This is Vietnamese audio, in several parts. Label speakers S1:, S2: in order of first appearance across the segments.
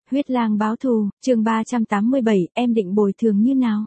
S1: Huyết lang báo thù, chương 387, em định bồi thường như nào?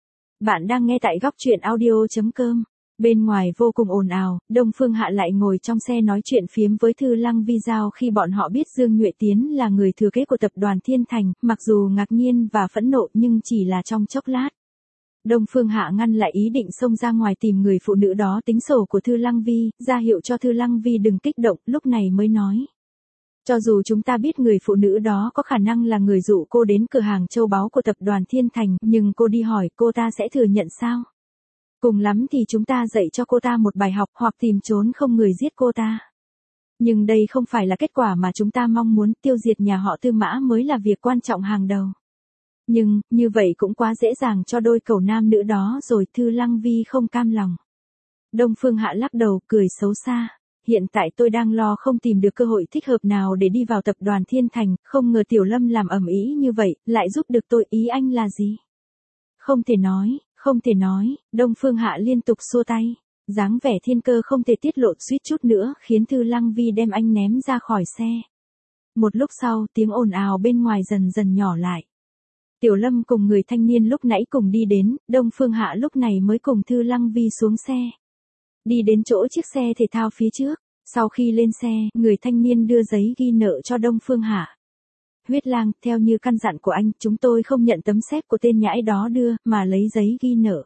S1: Bạn đang nghe tại góc truyện audio.com. Bên ngoài vô cùng ồn ào, Đông Phương Hạ lại ngồi trong xe nói chuyện phiếm với Thư Lăng Vi Giao khi bọn họ biết Dương Nhuệ Tiến là người thừa kế của tập đoàn Thiên Thành, mặc dù ngạc nhiên và phẫn nộ nhưng chỉ là trong chốc lát. Đông Phương Hạ ngăn lại ý định xông ra ngoài tìm người phụ nữ đó tính sổ của Thư Lăng Vi, ra hiệu cho Thư Lăng Vi đừng kích động, lúc này mới nói. Cho dù chúng ta biết người phụ nữ đó có khả năng là người dụ cô đến cửa hàng châu báu của tập đoàn Thiên Thành, nhưng cô đi hỏi cô ta sẽ thừa nhận sao? Cùng lắm thì chúng ta dạy cho cô ta một bài học hoặc tìm trốn không người giết cô ta. Nhưng đây không phải là kết quả mà chúng ta mong muốn, tiêu diệt nhà họ Tư Mã mới là việc quan trọng hàng đầu. Nhưng, như vậy cũng quá dễ dàng cho đôi cẩu nam nữ đó rồi. Thư Lăng Vi không cam lòng. Đông Phương Hạ lắc đầu, cười xấu xa. Hiện tại tôi đang lo không tìm được cơ hội thích hợp nào để đi vào tập đoàn Thiên Thành, không ngờ Tiểu Lâm làm ầm ĩ như vậy, lại giúp được tôi, ý anh là gì? Không thể nói, Đông Phương Hạ liên tục xua tay. Dáng vẻ thiên cơ không thể tiết lộ suýt chút nữa khiến Thư Lăng Vi đem anh ném ra khỏi xe. Một lúc sau, tiếng ồn ào bên ngoài dần dần nhỏ lại. Tiểu Lâm cùng người thanh niên lúc nãy cùng đi đến, Đông Phương Hạ lúc này mới cùng Thư Lăng Vi xuống xe. Đi đến chỗ chiếc xe thể thao phía trước, sau khi lên xe, người thanh niên đưa giấy ghi nợ cho Đông Phương Hạ. Huyết lang, theo như căn dặn của anh, chúng tôi không nhận tấm séc của tên nhãi đó đưa, mà lấy giấy ghi nợ.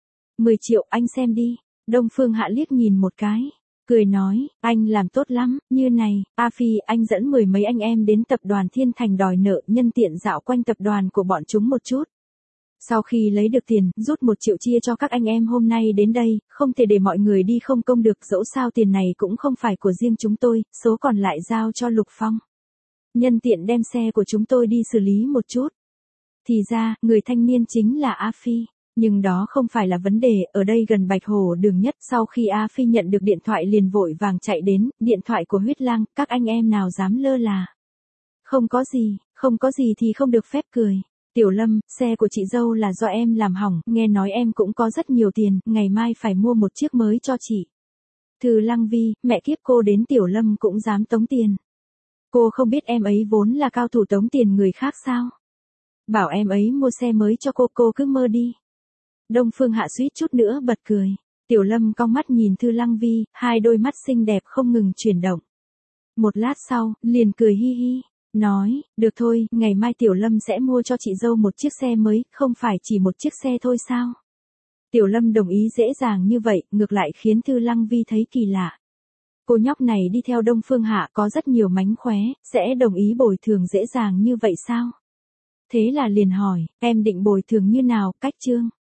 S1: 10 triệu, anh xem đi. Đông Phương Hạ liếc nhìn một cái, cười nói, anh làm tốt lắm, như này, A Phi, anh dẫn 10 mấy anh em đến tập đoàn Thiên Thành đòi nợ, nhân tiện dạo quanh tập đoàn của bọn chúng một chút. Sau khi lấy được tiền, rút 1 triệu chia cho các anh em hôm nay đến đây, không thể để mọi người đi không công được, dẫu sao tiền này cũng không phải của riêng chúng tôi, số còn lại giao cho Lục Phong. Nhân tiện đem xe của chúng tôi đi xử lý một chút. Thì ra, người thanh niên chính là A Phi. Nhưng đó không phải là vấn đề, ở đây gần Bạch Hồ Đường nhất. Sau khi A Phi nhận được điện thoại liền vội vàng chạy đến, điện thoại của Huyết lang, các anh em nào dám lơ là. Không có gì thì không được phép cười. Tiểu Lâm, xe của chị dâu là do em làm hỏng, nghe nói em cũng có rất nhiều tiền, ngày mai phải mua một chiếc mới cho chị. Thư Lăng Vi, mẹ kiếp, cô đến Tiểu Lâm cũng dám tống tiền. Cô không biết em ấy vốn là cao thủ tống tiền người khác sao? Bảo em ấy mua xe mới cho cô cứ mơ đi. Đông Phương Hạ suýt chút nữa bật cười. Tiểu Lâm cong mắt nhìn Thư Lăng Vi, hai đôi mắt xinh đẹp không ngừng chuyển động. Một lát sau, liền cười hi hi, nói, được thôi, ngày mai Tiểu Lâm sẽ mua cho chị dâu một chiếc xe mới, không phải chỉ một chiếc xe thôi sao? Tiểu Lâm đồng ý dễ dàng như vậy, ngược lại khiến Thư Lăng Vi thấy kỳ lạ. Cô nhóc này đi theo Đông Phương Hạ có rất nhiều mánh khóe, sẽ đồng ý bồi thường dễ dàng như vậy sao? Thế là liền hỏi, em định bồi thường như nào, cách chương?